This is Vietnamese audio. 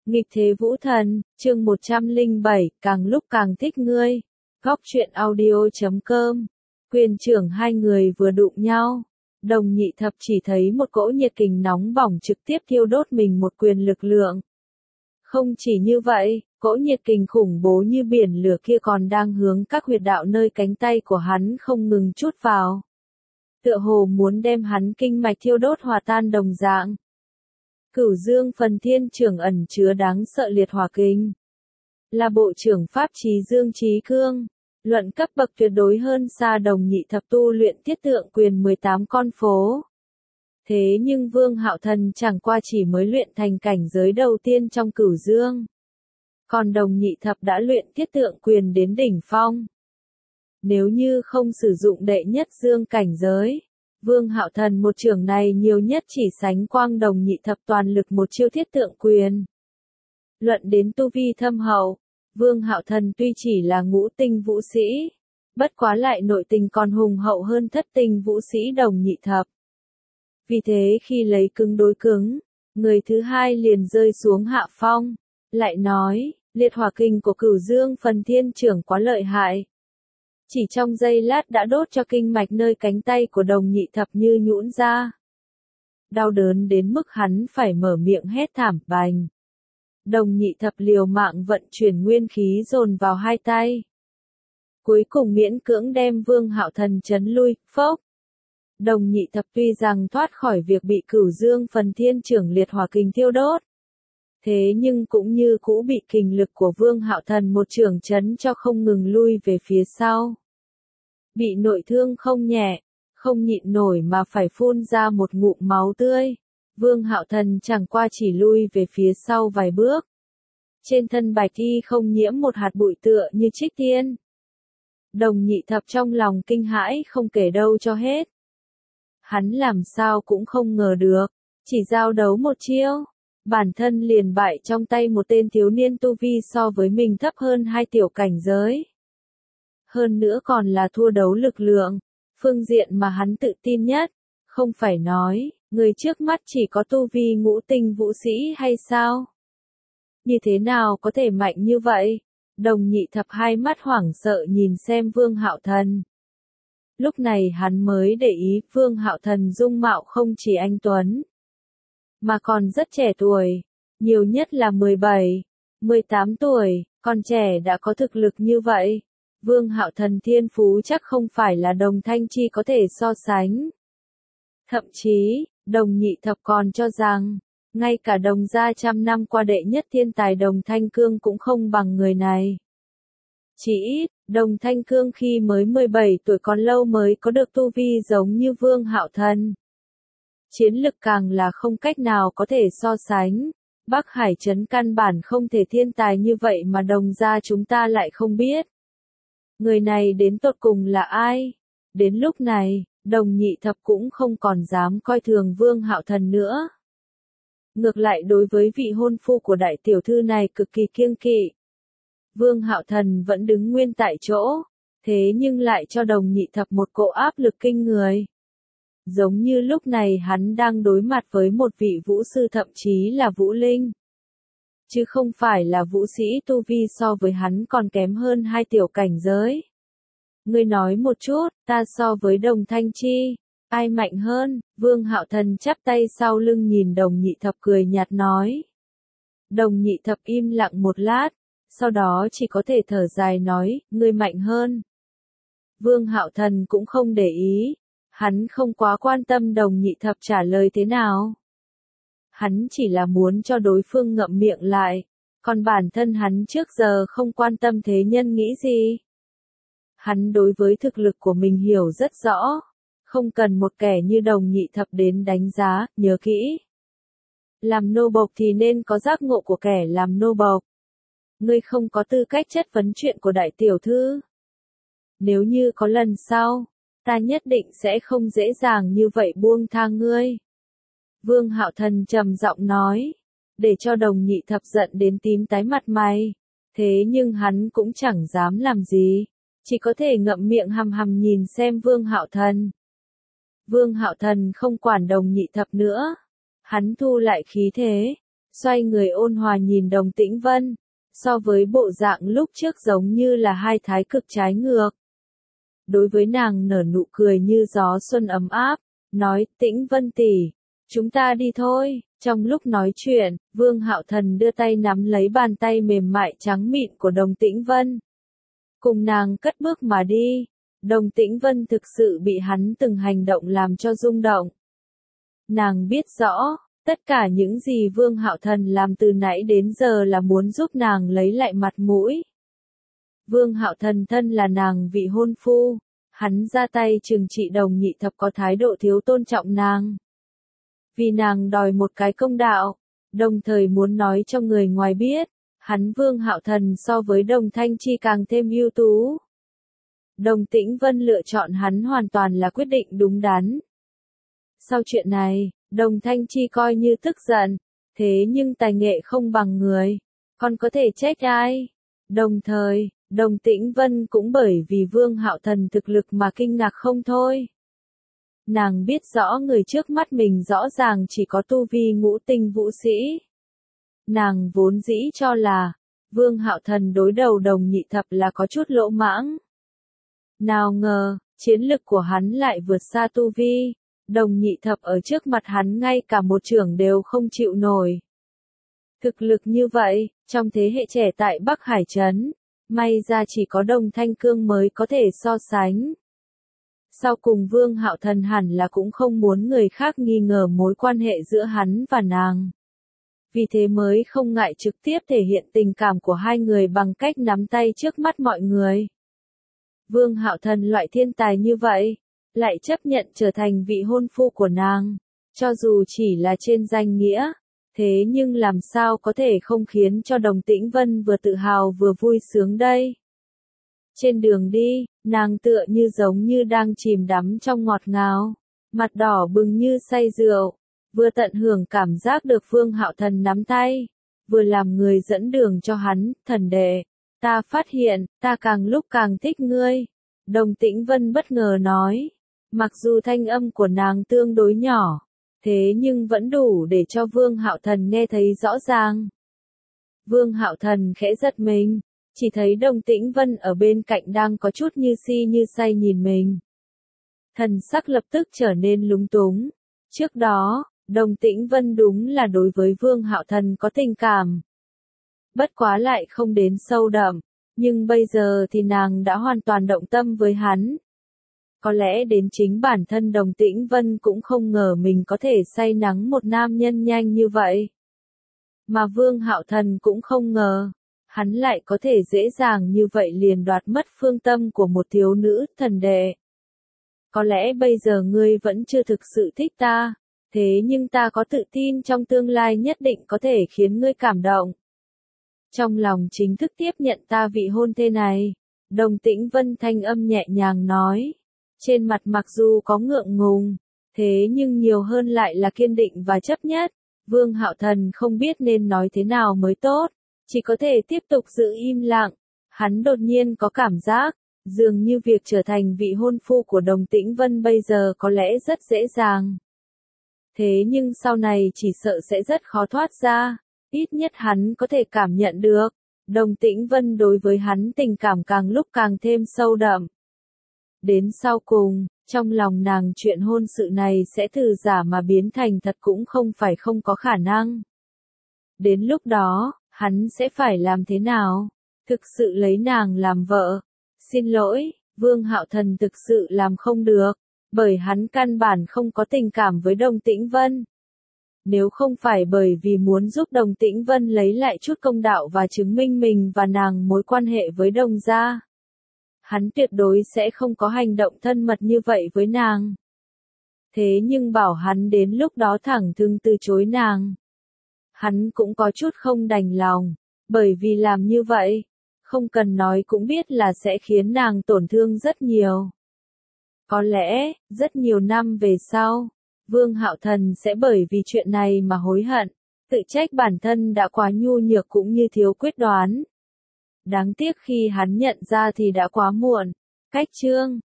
Nghịch thế vũ thần, chương 107, càng lúc càng thích ngươi. Góc truyện audio.com. Quyền trưởng hai người vừa đụng nhau. Đồng Nhị Thập chỉ thấy một cỗ nhiệt kình nóng bỏng trực tiếp thiêu đốt mình một quyền lực lượng. Không chỉ như vậy, cỗ nhiệt kình khủng bố như biển lửa kia còn đang hướng các huyệt đạo nơi cánh tay của hắn không ngừng trút vào. Tựa hồ muốn đem hắn kinh mạch thiêu đốt hòa tan đồng dạng. Cửu Dương Phần Thiên Trưởng ẩn chứa đáng sợ liệt hỏa kinh. Là bộ trưởng pháp Trí Dương Trí Cương. Luận cấp bậc tuyệt đối hơn xa Đồng Nhị Thập tu luyện Thiết Tượng Quyền 18 con phố. Thế nhưng Vương Hạo Thần chẳng qua chỉ mới luyện thành cảnh giới đầu tiên trong Cửu Dương. Còn Đồng Nhị Thập đã luyện Thiết Tượng Quyền đến đỉnh phong. Nếu như không sử dụng đệ nhất dương cảnh giới, Vương Hạo Thần một trưởng này nhiều nhất chỉ sánh quang Đồng Nhị Thập toàn lực một chiêu Thiết Tượng Quyền. Luận đến tu vi thâm hậu, Vương Hạo Thần tuy chỉ là ngũ tinh vũ sĩ, bất quá lại nội tình còn hùng hậu hơn thất tinh vũ sĩ Đồng Nhị Thập. Vì thế khi lấy cứng đối cứng, người thứ hai liền rơi xuống hạ phong, lại nói, liệt hỏa kinh của Cửu Dương Phần Thiên Trưởng quá lợi hại. Chỉ trong giây lát đã đốt cho kinh mạch nơi cánh tay của Đồng Nhị Thập như nhũn ra. Đau đớn đến mức hắn phải mở miệng hét thảm bành. Đồng Nhị Thập liều mạng vận chuyển nguyên khí dồn vào hai tay. Cuối cùng miễn cưỡng đem Vương Hạo Thần chấn lui, phốc. Đồng Nhị Thập tuy rằng thoát khỏi việc bị Cửu Dương Phần Thiên Trưởng liệt hỏa kình thiêu đốt. Thế nhưng cũng như cũ bị kình lực của Vương Hạo Thần một trường chấn cho không ngừng lui về phía sau. Bị nội thương không nhẹ, không nhịn nổi mà phải phun ra một ngụm máu tươi. Vương Hạo Thần chẳng qua chỉ lui về phía sau vài bước. Trên thân bạch y không nhiễm một hạt bụi tựa như trích tiên. Đồng Nhị Thập trong lòng kinh hãi không kể đâu cho hết. Hắn làm sao cũng không ngờ được, chỉ giao đấu một chiêu, bản thân liền bại trong tay một tên thiếu niên tu vi so với mình thấp hơn hai tiểu cảnh giới. Hơn nữa còn là thua đấu lực lượng, phương diện mà hắn tự tin nhất, không phải nói, người trước mắt chỉ có tu vi ngũ tinh vũ sĩ hay sao? Như thế nào có thể mạnh như vậy? Đồng Nhị Thập hai mắt hoảng sợ nhìn xem Vương Hạo Thần. Lúc này hắn mới để ý Vương Hạo Thần dung mạo không chỉ anh tuấn, mà còn rất trẻ tuổi, nhiều nhất là 17, 18 tuổi, còn trẻ đã có thực lực như vậy. Vương Hạo Thần thiên phú chắc không phải là Đồng Thanh Chi có thể so sánh. Thậm chí, Đồng Nhị Thập còn cho rằng, ngay cả Đồng gia trăm năm qua đệ nhất thiên tài Đồng Thanh Cương cũng không bằng người này. Chỉ ít, Đồng Thanh Cương khi mới 17 tuổi còn lâu mới có được tu vi giống như Vương Hạo Thần. Chiến lực càng là không cách nào có thể so sánh. Bắc Hải Trấn căn bản không thể thiên tài như vậy mà Đồng gia chúng ta lại không biết. Người này đến tột cùng là ai? Đến lúc này, Đồng Nhị Thập cũng không còn dám coi thường Vương Hạo Thần nữa. Ngược lại đối với vị hôn phu của đại tiểu thư này cực kỳ kiêng kỵ. Vương Hạo Thần vẫn đứng nguyên tại chỗ, thế nhưng lại cho Đồng Nhị Thập một cỗ áp lực kinh người. Giống như lúc này hắn đang đối mặt với một vị vũ sư thậm chí là vũ linh. Chứ không phải là vũ sĩ tu vi so với hắn còn kém hơn hai tiểu cảnh giới. Ngươi nói một chút, ta so với Đồng Thanh Chi, ai mạnh hơn? Vương Hạo Thần chắp tay sau lưng nhìn Đồng Nhị Thập cười nhạt nói. Đồng Nhị Thập im lặng một lát, sau đó chỉ có thể thở dài nói, ngươi mạnh hơn. Vương Hạo Thần cũng không để ý, hắn không quá quan tâm Đồng Nhị Thập trả lời thế nào. Hắn chỉ là muốn cho đối phương ngậm miệng lại, còn bản thân hắn trước giờ không quan tâm thế nhân nghĩ gì. Hắn đối với thực lực của mình hiểu rất rõ, không cần một kẻ như Đồng Nhị Thập đến đánh giá, nhớ kỹ. Làm nô bộc thì nên có giác ngộ của kẻ làm nô bộc. Ngươi không có tư cách chất vấn chuyện của đại tiểu thư. Nếu như có lần sau, ta nhất định sẽ không dễ dàng như vậy buông tha ngươi. Vương Hạo Thần trầm giọng nói, để cho Đồng Nhị Thập giận đến tím tái mặt mày. Thế nhưng hắn cũng chẳng dám làm gì, chỉ có thể ngậm miệng hằm hằm nhìn xem Vương Hạo Thần. Vương Hạo Thần không quản Đồng Nhị Thập nữa, hắn thu lại khí thế, xoay người ôn hòa nhìn Đồng Tĩnh Vân, so với bộ dạng lúc trước giống như là hai thái cực trái ngược. Đối với nàng nở nụ cười như gió xuân ấm áp, nói, Tĩnh Vân tỷ, chúng ta đi thôi. Trong lúc nói chuyện, Vương Hạo Thần đưa tay nắm lấy bàn tay mềm mại trắng mịn của Đồng Tĩnh Vân. Cùng nàng cất bước mà đi. Đồng Tĩnh Vân thực sự bị hắn từng hành động làm cho rung động. Nàng biết rõ, tất cả những gì Vương Hạo Thần làm từ nãy đến giờ là muốn giúp nàng lấy lại mặt mũi. Vương Hạo Thần thân là nàng vị hôn phu, hắn ra tay trừng trị Đồng Nhị Thập có thái độ thiếu tôn trọng nàng. Vì nàng đòi một cái công đạo, đồng thời muốn nói cho người ngoài biết, hắn Vương Hạo Thần so với Đồng Thanh Chi càng thêm ưu tú. Đồng Tĩnh Vân lựa chọn hắn hoàn toàn là quyết định đúng đắn. Sau chuyện này, Đồng Thanh Chi coi như tức giận, thế nhưng tài nghệ không bằng người, còn có thể trách ai? Đồng thời, Đồng Tĩnh Vân cũng bởi vì Vương Hạo Thần thực lực mà kinh ngạc không thôi. Nàng biết rõ người trước mắt mình rõ ràng chỉ có tu vi ngũ tinh vũ sĩ. Nàng vốn dĩ cho là, Vương Hạo Thần đối đầu Đồng Nhị Thập là có chút lỗ mãng. Nào ngờ, chiến lực của hắn lại vượt xa tu vi, Đồng Nhị Thập ở trước mặt hắn ngay cả một chưởng đều không chịu nổi. Thực lực như vậy, trong thế hệ trẻ tại Bắc Hải Trấn, may ra chỉ có Đồng Thanh Cương mới có thể so sánh. Sau cùng Vương Hạo Thần hẳn là cũng không muốn người khác nghi ngờ mối quan hệ giữa hắn và nàng. Vì thế mới không ngại trực tiếp thể hiện tình cảm của hai người bằng cách nắm tay trước mắt mọi người. Vương Hạo Thần loại thiên tài như vậy, lại chấp nhận trở thành vị hôn phu của nàng, cho dù chỉ là trên danh nghĩa, thế nhưng làm sao có thể không khiến cho Đồng Tĩnh Vân vừa tự hào vừa vui sướng đây. Trên đường đi, nàng tựa như giống như đang chìm đắm trong ngọt ngào, mặt đỏ bừng như say rượu, vừa tận hưởng cảm giác được Vương Hạo Thần nắm tay, vừa làm người dẫn đường cho hắn, thần đệ. Ta phát hiện, ta càng lúc càng thích ngươi. Đồng Tĩnh Vân bất ngờ nói. Mặc dù thanh âm của nàng tương đối nhỏ, thế nhưng vẫn đủ để cho Vương Hạo Thần nghe thấy rõ ràng. Vương Hạo Thần khẽ giật mình, chỉ thấy Đồng Tĩnh Vân ở bên cạnh đang có chút như si như say nhìn mình. Thần sắc lập tức trở nên lúng túng. Trước đó, Đồng Tĩnh Vân đúng là đối với Vương Hạo Thần có tình cảm. Bất quá lại không đến sâu đậm, nhưng bây giờ thì nàng đã hoàn toàn động tâm với hắn. Có lẽ đến chính bản thân Đồng Tĩnh Vân cũng không ngờ mình có thể say nắng một nam nhân nhanh như vậy. Mà Vương Hạo Thần cũng không ngờ, hắn lại có thể dễ dàng như vậy liền đoạt mất phương tâm của một thiếu nữ, thần đệ. Có lẽ bây giờ ngươi vẫn chưa thực sự thích ta, thế nhưng ta có tự tin trong tương lai nhất định có thể khiến ngươi cảm động. Trong lòng chính thức tiếp nhận ta vị hôn thê này, Đồng Tĩnh Vân thanh âm nhẹ nhàng nói. Trên mặt mặc dù có ngượng ngùng, thế nhưng nhiều hơn lại là kiên định và chấp nhất. Vương Hạo Thần không biết nên nói thế nào mới tốt, chỉ có thể tiếp tục giữ im lặng. Hắn đột nhiên có cảm giác, dường như việc trở thành vị hôn phu của Đồng Tĩnh Vân bây giờ có lẽ rất dễ dàng. Thế nhưng sau này chỉ sợ sẽ rất khó thoát ra, ít nhất hắn có thể cảm nhận được, Đồng Tĩnh Vân đối với hắn tình cảm càng lúc càng thêm sâu đậm. Đến sau cùng, trong lòng nàng chuyện hôn sự này sẽ từ giả mà biến thành thật cũng không phải không có khả năng. Đến lúc đó, hắn sẽ phải làm thế nào? Thực sự lấy nàng làm vợ? Xin lỗi, Vương Hạo Thần thực sự làm không được, bởi hắn căn bản không có tình cảm với Đồng Tĩnh Vân. Nếu không phải bởi vì muốn giúp Đồng Tĩnh Vân lấy lại chút công đạo và chứng minh mình và nàng mối quan hệ với Đồng gia, hắn tuyệt đối sẽ không có hành động thân mật như vậy với nàng. Thế nhưng bảo hắn đến lúc đó thẳng thừng từ chối nàng, hắn cũng có chút không đành lòng, bởi vì làm như vậy, không cần nói cũng biết là sẽ khiến nàng tổn thương rất nhiều. Có lẽ, rất nhiều năm về sau, Vương Hạo Thần sẽ bởi vì chuyện này mà hối hận, tự trách bản thân đã quá nhu nhược cũng như thiếu quyết đoán. Đáng tiếc khi hắn nhận ra thì đã quá muộn. Cách chương